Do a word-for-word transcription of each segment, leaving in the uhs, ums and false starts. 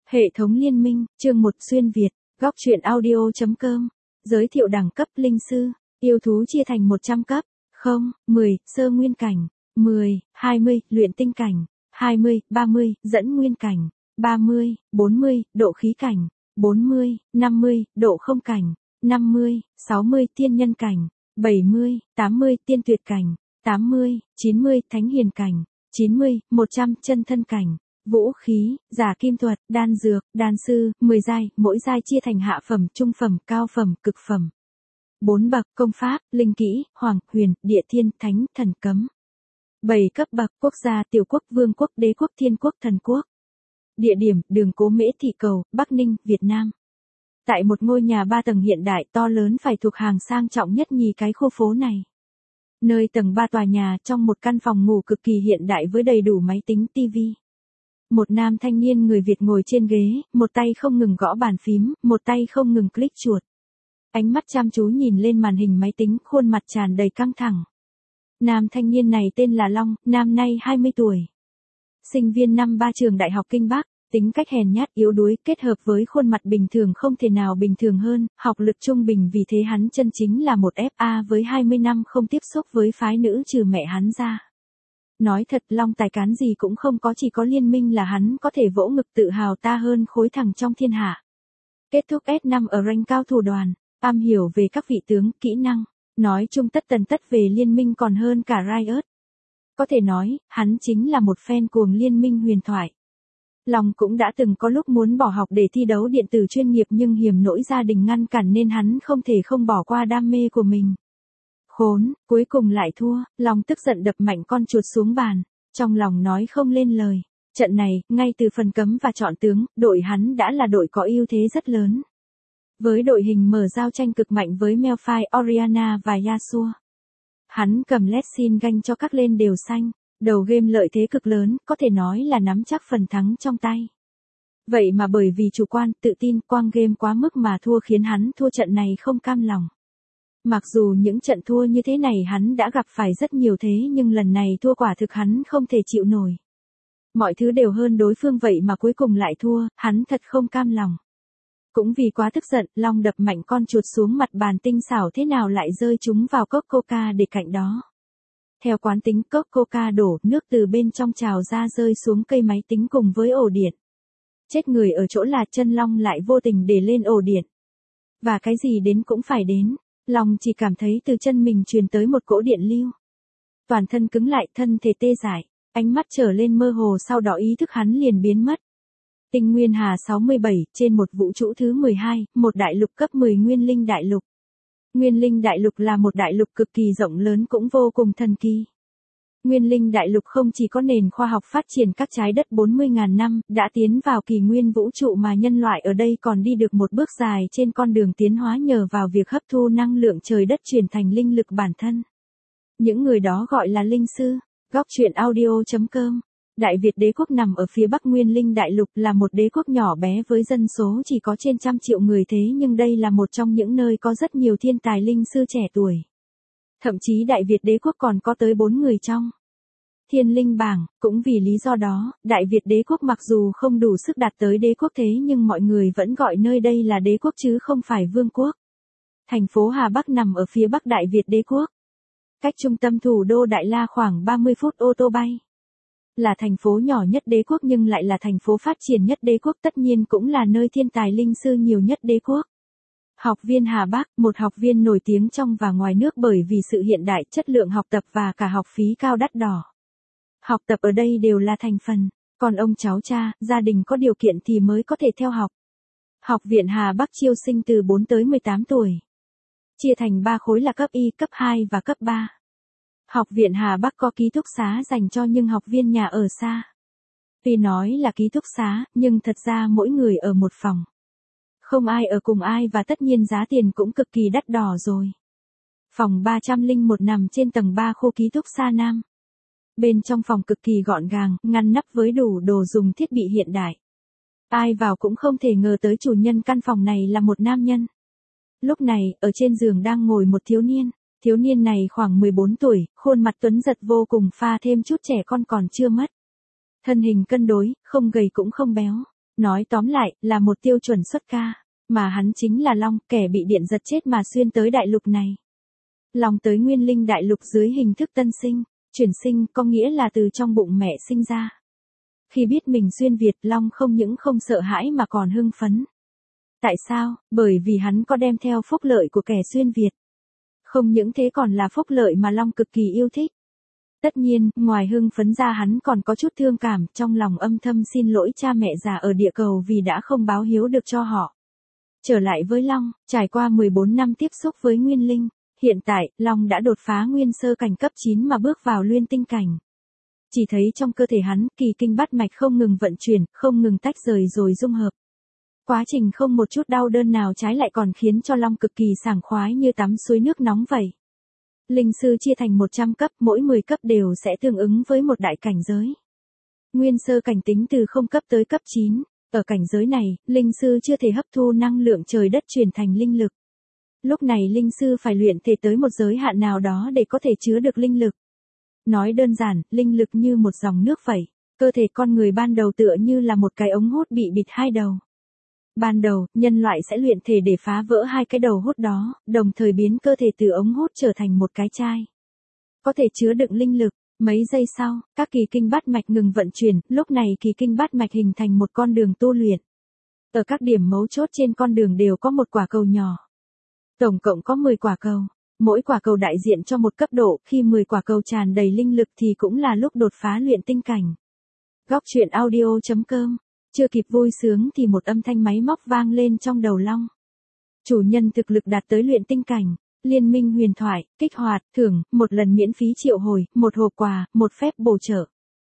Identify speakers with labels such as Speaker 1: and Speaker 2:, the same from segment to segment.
Speaker 1: Hệ thống liên minh, chương một xuyên Việt, góc truyện audio.com. Giới thiệu đẳng cấp linh sư, yêu thú chia thành một trăm cấp, không, mười, sơ nguyên cảnh, mười, hai mươi, luyện tinh cảnh, hai mươi, ba mươi, dẫn nguyên cảnh, ba mươi, bốn mươi, độ khí cảnh, bốn mươi, năm mươi, độ không cảnh, năm mươi, sáu mươi, tiên nhân cảnh, bảy mươi, tám mươi, tiên tuyệt cảnh, tám mươi, chín mươi, thánh hiền cảnh, chín mươi, một trăm, chân thân cảnh. Vũ khí, giả kim thuật, đan dược, đan sư, mười giai, mỗi giai chia thành hạ phẩm, trung phẩm, cao phẩm, cực phẩm. bốn bậc, công pháp, linh kỹ, hoàng, huyền, địa thiên, thánh, thần cấm. bảy cấp bậc, quốc gia, tiểu quốc, vương quốc, đế quốc, thiên quốc, thần quốc. Địa điểm, đường Cố Mễ Thị Cầu, Bắc Ninh, Việt Nam. Tại một ngôi nhà ba tầng hiện đại to lớn phải thuộc hàng sang trọng nhất nhì cái khu phố này. Nơi tầng ba tòa nhà trong một căn phòng ngủ cực kỳ hiện đại với đầy đủ máy tính, tivi. Một nam thanh niên người Việt ngồi trên ghế, một tay không ngừng gõ bàn phím, một tay không ngừng click chuột. Ánh mắt chăm chú nhìn lên màn hình máy tính, khuôn mặt tràn đầy căng thẳng. Nam thanh niên này tên là Long, năm nay hai mươi tuổi. Sinh viên năm ba trường Đại học Kinh Bắc, tính cách hèn nhát yếu đuối kết hợp với khuôn mặt bình thường không thể nào bình thường hơn, học lực trung bình vì thế hắn chân chính là một ép a với hai mươi năm không tiếp xúc với phái nữ trừ mẹ hắn ra. Nói thật Long tài cán gì cũng không có, chỉ có liên minh là hắn có thể vỗ ngực tự hào ta hơn khối thằng trong thiên hạ. Kết thúc S năm ở rank cao thủ đoàn, am hiểu về các vị tướng, kỹ năng, nói chung tất tần tất về liên minh còn hơn cả Riot. Có thể nói, hắn chính là một fan cuồng liên minh huyền thoại. Long cũng đã từng có lúc muốn bỏ học để thi đấu điện tử chuyên nghiệp nhưng hiểm nỗi gia đình ngăn cản nên hắn không thể không bỏ qua đam mê của mình. Khốn, cuối cùng lại thua, Long tức giận đập mạnh con chuột xuống bàn, trong lòng nói không lên lời. Trận này, ngay từ phần cấm và chọn tướng, đội hắn đã là đội có ưu thế rất lớn. Với đội hình mở giao tranh cực mạnh với Malphite, Orianna và Yasuo. Hắn cầm Lexin ganh cho các lane đều xanh, đầu game lợi thế cực lớn, có thể nói là nắm chắc phần thắng trong tay. Vậy mà bởi vì chủ quan, tự tin, quang game quá mức mà thua khiến hắn thua trận này không cam lòng. Mặc dù những trận thua như thế này hắn đã gặp phải rất nhiều thế nhưng lần này thua quả thực hắn không thể chịu nổi. Mọi thứ đều hơn đối phương vậy mà cuối cùng lại thua, hắn thật không cam lòng. Cũng vì quá tức giận, Long đập mạnh con chuột xuống mặt bàn, tinh xảo thế nào lại rơi chúng vào cốc coca để cạnh đó. Theo quán tính, cốc coca đổ, nước từ bên trong trào ra rơi xuống cây máy tính cùng với ổ điện. Chết người ở chỗ là chân Long lại vô tình để lên ổ điện. Và cái gì đến cũng phải đến. Long chỉ cảm thấy từ chân mình truyền tới một cỗ điện lưu. Toàn thân cứng lại, thân thể tê dại, ánh mắt trở lên mơ hồ, sau đó ý thức hắn liền biến mất. Tinh Nguyên Hà sáu mươi bảy, trên một vũ trụ thứ mười hai, một đại lục cấp mười Nguyên Linh Đại Lục. Nguyên Linh Đại Lục là một đại lục cực kỳ rộng lớn cũng vô cùng thần kỳ. Nguyên Linh Đại Lục không chỉ có nền khoa học phát triển các trái đất bốn mươi nghìn năm, đã tiến vào kỷ nguyên vũ trụ mà nhân loại ở đây còn đi được một bước dài trên con đường tiến hóa nhờ vào việc hấp thu năng lượng trời đất chuyển thành linh lực bản thân. Những người đó gọi là linh sư. Góc truyện audio.com. Đại Việt đế quốc nằm ở phía bắc Nguyên Linh Đại Lục, là một đế quốc nhỏ bé với dân số chỉ có trên trăm triệu người, thế nhưng đây là một trong những nơi có rất nhiều thiên tài linh sư trẻ tuổi. Thậm chí Đại Việt đế quốc còn có tới bốn người trong Thiên Linh bảng, cũng vì lý do đó, Đại Việt đế quốc mặc dù không đủ sức đạt tới đế quốc thế nhưng mọi người vẫn gọi nơi đây là đế quốc chứ không phải vương quốc. Thành phố Hà Bắc nằm ở phía bắc Đại Việt đế quốc. Cách trung tâm thủ đô Đại La khoảng ba mươi phút ô tô bay. Là thành phố nhỏ nhất đế quốc nhưng lại là thành phố phát triển nhất đế quốc, tất nhiên cũng là nơi thiên tài linh sư nhiều nhất đế quốc. Học viên Hà Bắc, một học viên nổi tiếng trong và ngoài nước bởi vì sự hiện đại, chất lượng học tập và cả học phí cao đắt đỏ. Học tập ở đây đều là thành phần, còn ông cháu cha, gia đình có điều kiện thì mới có thể theo học. Học viện Hà Bắc chiêu sinh từ bốn tới mười tám tuổi. Chia thành ba khối là cấp Y, cấp hai và cấp ba. Học viện Hà Bắc có ký túc xá dành cho những học viên nhà ở xa. Tuy nói là ký túc xá, nhưng thật ra mỗi người ở một phòng. Không ai ở cùng ai và tất nhiên giá tiền cũng cực kỳ đắt đỏ rồi. Phòng ba trăm lẻ một nằm trên tầng ba khu ký túc xá Nam. Bên trong phòng cực kỳ gọn gàng, ngăn nắp với đủ đồ dùng thiết bị hiện đại. Ai vào cũng không thể ngờ tới chủ nhân căn phòng này là một nam nhân. Lúc này, ở trên giường đang ngồi một thiếu niên. Thiếu niên này khoảng mười bốn tuổi, khuôn mặt tuấn giật vô cùng, pha thêm chút trẻ con còn chưa mất. Thân hình cân đối, không gầy cũng không béo. Nói tóm lại, là một tiêu chuẩn xuất ca, mà hắn chính là Long, kẻ bị điện giật chết mà xuyên tới đại lục này. Long tới Nguyên Linh đại lục dưới hình thức tân sinh, chuyển sinh có nghĩa là từ trong bụng mẹ sinh ra. Khi biết mình xuyên Việt, Long không những không sợ hãi mà còn hưng phấn. Tại sao? Bởi vì hắn có đem theo phúc lợi của kẻ xuyên Việt. Không những thế còn là phúc lợi mà Long cực kỳ yêu thích. Tất nhiên, ngoài hưng phấn ra hắn còn có chút thương cảm, trong lòng âm thầm xin lỗi cha mẹ già ở địa cầu vì đã không báo hiếu được cho họ. Trở lại với Long, trải qua mười bốn năm tiếp xúc với Nguyên Linh, hiện tại, Long đã đột phá nguyên sơ cảnh cấp chín mà bước vào luyện tinh cảnh. Chỉ thấy trong cơ thể hắn, kỳ kinh bát mạch không ngừng vận chuyển, không ngừng tách rời rồi dung hợp. Quá trình không một chút đau đớn nào, trái lại còn khiến cho Long cực kỳ sảng khoái như tắm suối nước nóng vậy. Linh sư chia thành một trăm cấp, mỗi mười cấp đều sẽ tương ứng với một đại cảnh giới. Nguyên sơ cảnh tính từ không cấp tới cấp chín, ở cảnh giới này, linh sư chưa thể hấp thu năng lượng trời đất chuyển thành linh lực. Lúc này linh sư phải luyện thể tới một giới hạn nào đó để có thể chứa được linh lực. Nói đơn giản, linh lực như một dòng nước vậy, cơ thể con người ban đầu tựa như là một cái ống hút bị bịt hai đầu. Ban đầu, nhân loại sẽ luyện thể để phá vỡ hai cái đầu hút đó, đồng thời biến cơ thể từ ống hút trở thành một cái chai. Có thể chứa đựng linh lực. Mấy giây sau, các kỳ kinh bát mạch ngừng vận chuyển, lúc này kỳ kinh bát mạch hình thành một con đường tu luyện. Ở các điểm mấu chốt trên con đường đều có một quả cầu nhỏ. Tổng cộng có mười quả cầu. Mỗi quả cầu đại diện cho một cấp độ, khi mười quả cầu tràn đầy linh lực thì cũng là lúc đột phá luyện tinh cảnh. Góc truyện audio chấm com. Chưa kịp vui sướng thì một âm thanh máy móc vang lên trong đầu Long. Chủ nhân thực lực đạt tới luyện tinh cảnh. Liên minh huyền thoại, kích hoạt, thưởng, một lần miễn phí triệu hồi, một hộp quà, một phép bổ trợ.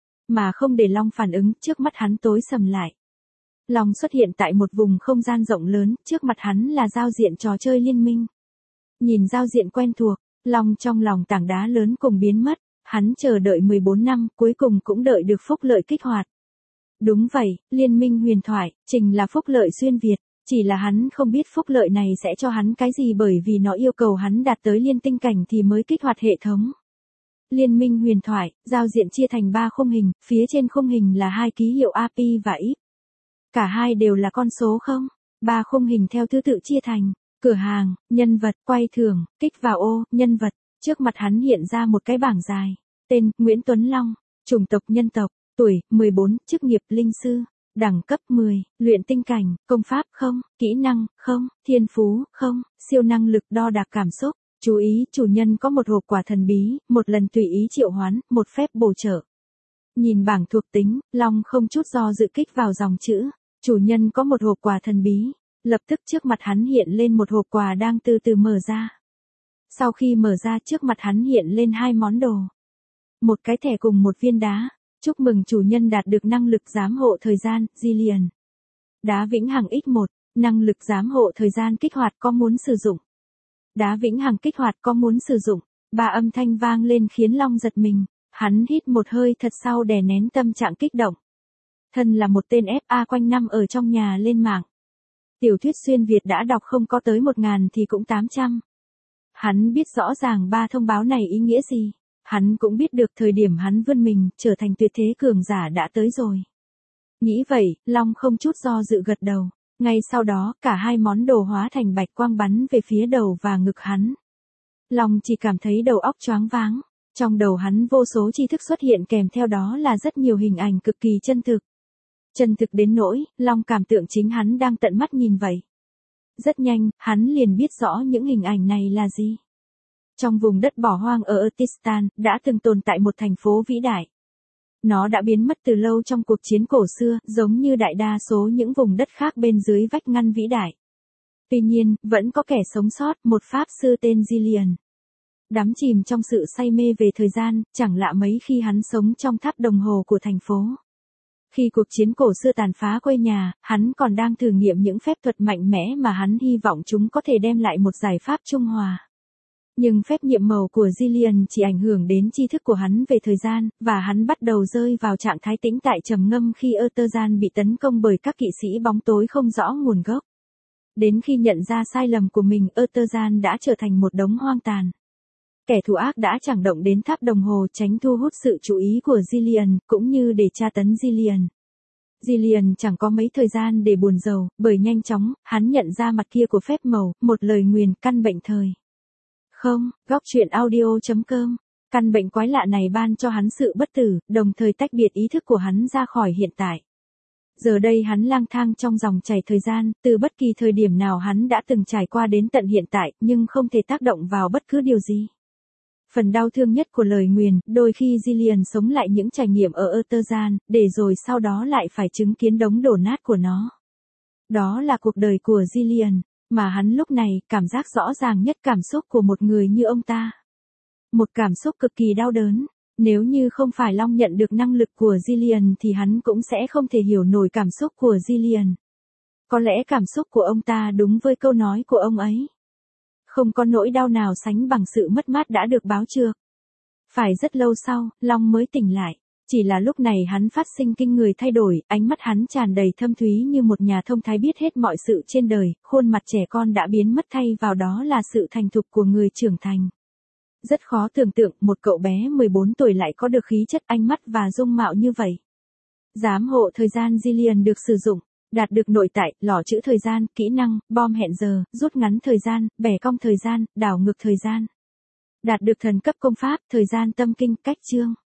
Speaker 1: Mà không để Long phản ứng, trước mắt hắn tối sầm lại. Long xuất hiện tại một vùng không gian rộng lớn, trước mặt hắn là giao diện trò chơi liên minh. Nhìn giao diện quen thuộc, Long trong lòng tảng đá lớn cùng biến mất, hắn chờ đợi mười bốn năm, cuối cùng cũng đợi được phúc lợi kích hoạt. Đúng vậy, liên minh huyền thoại, trình là phúc lợi xuyên Việt. Chỉ là hắn không biết phúc lợi này sẽ cho hắn cái gì bởi vì nó yêu cầu hắn đạt tới liên tinh cảnh thì mới kích hoạt hệ thống. Liên minh huyền thoại, giao diện chia thành ba khung hình, phía trên khung hình là hai ký hiệu a pê và ích. Cả hai đều là con số không. Ba khung hình theo thứ tự chia thành cửa hàng, nhân vật, quay thưởng, kích vào ô, nhân vật. Trước mặt hắn hiện ra một cái bảng dài. Tên, Nguyễn Tuấn Long. Chủng tộc nhân tộc. Tuổi, mười bốn, chức nghiệp linh sư. Đẳng cấp mười, luyện tinh cảnh, công pháp không, kỹ năng không, thiên phú không, siêu năng lực đo đạc cảm xúc. Chú ý, chủ nhân có một hộp quà thần bí, một lần tùy ý triệu hoán, một phép bổ trợ. Nhìn bảng thuộc tính, Long không chút do dự kích vào dòng chữ. Chủ nhân có một hộp quà thần bí. Lập tức trước mặt hắn hiện lên một hộp quà đang từ từ mở ra. Sau khi mở ra trước mặt hắn hiện lên hai món đồ. Một cái thẻ cùng một viên đá. Chúc mừng chủ nhân đạt được năng lực giám hộ thời gian, Zillion. Đá vĩnh hằng ích một, năng lực giám hộ thời gian kích hoạt có muốn sử dụng. Đá vĩnh hằng kích hoạt có muốn sử dụng. Ba âm thanh vang lên khiến Long giật mình, hắn hít một hơi thật sâu đè nén tâm trạng kích động. Thân là một tên ép a quanh năm ở trong nhà lên mạng. Tiểu thuyết xuyên Việt đã đọc không có tới một ngàn thì cũng tám trăm. Hắn biết rõ ràng ba thông báo này ý nghĩa gì. Hắn cũng biết được thời điểm hắn vươn mình, trở thành tuyệt thế cường giả đã tới rồi. Nghĩ vậy, Long không chút do dự gật đầu. Ngay sau đó, cả hai món đồ hóa thành bạch quang bắn về phía đầu và ngực hắn. Long chỉ cảm thấy đầu óc choáng váng. Trong đầu hắn vô số tri thức xuất hiện kèm theo đó là rất nhiều hình ảnh cực kỳ chân thực. Chân thực đến nỗi, Long cảm tưởng chính hắn đang tận mắt nhìn vậy. Rất nhanh, hắn liền biết rõ những hình ảnh này là gì. Trong vùng đất bỏ hoang ở Urtistan, đã từng tồn tại một thành phố vĩ đại. Nó đã biến mất từ lâu trong cuộc chiến cổ xưa, giống như đại đa số những vùng đất khác bên dưới vách ngăn vĩ đại. Tuy nhiên, vẫn có kẻ sống sót, một pháp sư tên Zillion. Đắm chìm trong sự say mê về thời gian, chẳng lạ mấy khi hắn sống trong tháp đồng hồ của thành phố. Khi cuộc chiến cổ xưa tàn phá quê nhà, hắn còn đang thử nghiệm những phép thuật mạnh mẽ mà hắn hy vọng chúng có thể đem lại một giải pháp trung hòa. Nhưng phép nhiệm màu của Zillion chỉ ảnh hưởng đến tri thức của hắn về thời gian, và hắn bắt đầu rơi vào trạng thái tĩnh tại trầm ngâm khi Urtesan bị tấn công bởi các kỵ sĩ bóng tối không rõ nguồn gốc. Đến khi nhận ra sai lầm của mình, Urtesan đã trở thành một đống hoang tàn. Kẻ thù ác đã chẳng động đến tháp đồng hồ tránh thu hút sự chú ý của Zillion, cũng như để tra tấn Zillion. Jillian chẳng có mấy thời gian để buồn rầu, bởi nhanh chóng, hắn nhận ra mặt kia của phép màu, một lời nguyền, căn bệnh thời. Không, góc truyện audio.com. Căn bệnh quái lạ này ban cho hắn sự bất tử, đồng thời tách biệt ý thức của hắn ra khỏi hiện tại. Giờ đây hắn lang thang trong dòng chảy thời gian, từ bất kỳ thời điểm nào hắn đã từng trải qua đến tận hiện tại, nhưng không thể tác động vào bất cứ điều gì. Phần đau thương nhất của lời nguyền, đôi khi Jillian sống lại những trải nghiệm ở Ơ-tơ-gian, để rồi sau đó lại phải chứng kiến đống đổ nát của nó. Đó là cuộc đời của Jillian, mà hắn lúc này cảm giác rõ ràng nhất cảm xúc của một người như ông ta. Một cảm xúc cực kỳ đau đớn. Nếu như không phải Long nhận được năng lực của Jillian thì hắn cũng sẽ không thể hiểu nổi cảm xúc của Jillian. Có lẽ cảm xúc của ông ta đúng với câu nói của ông ấy. Không có nỗi đau nào sánh bằng sự mất mát đã được báo trước. Phải rất lâu sau, Long mới tỉnh lại. Chỉ là lúc này hắn phát sinh kinh người thay đổi, ánh mắt hắn tràn đầy thâm thúy như một nhà thông thái biết hết mọi sự trên đời, khuôn mặt trẻ con đã biến mất thay vào đó là sự thành thục của người trưởng thành. Rất khó tưởng tượng một cậu bé mười bốn tuổi lại có được khí chất, ánh mắt và dung mạo như vậy. Giám hộ thời gian Jillian được sử dụng, đạt được nội tại, lọ chữ thời gian, kỹ năng, bom hẹn giờ, rút ngắn thời gian, bẻ cong thời gian, đảo ngược thời gian. Đạt được thần cấp công pháp, thời gian tâm kinh, cách chương.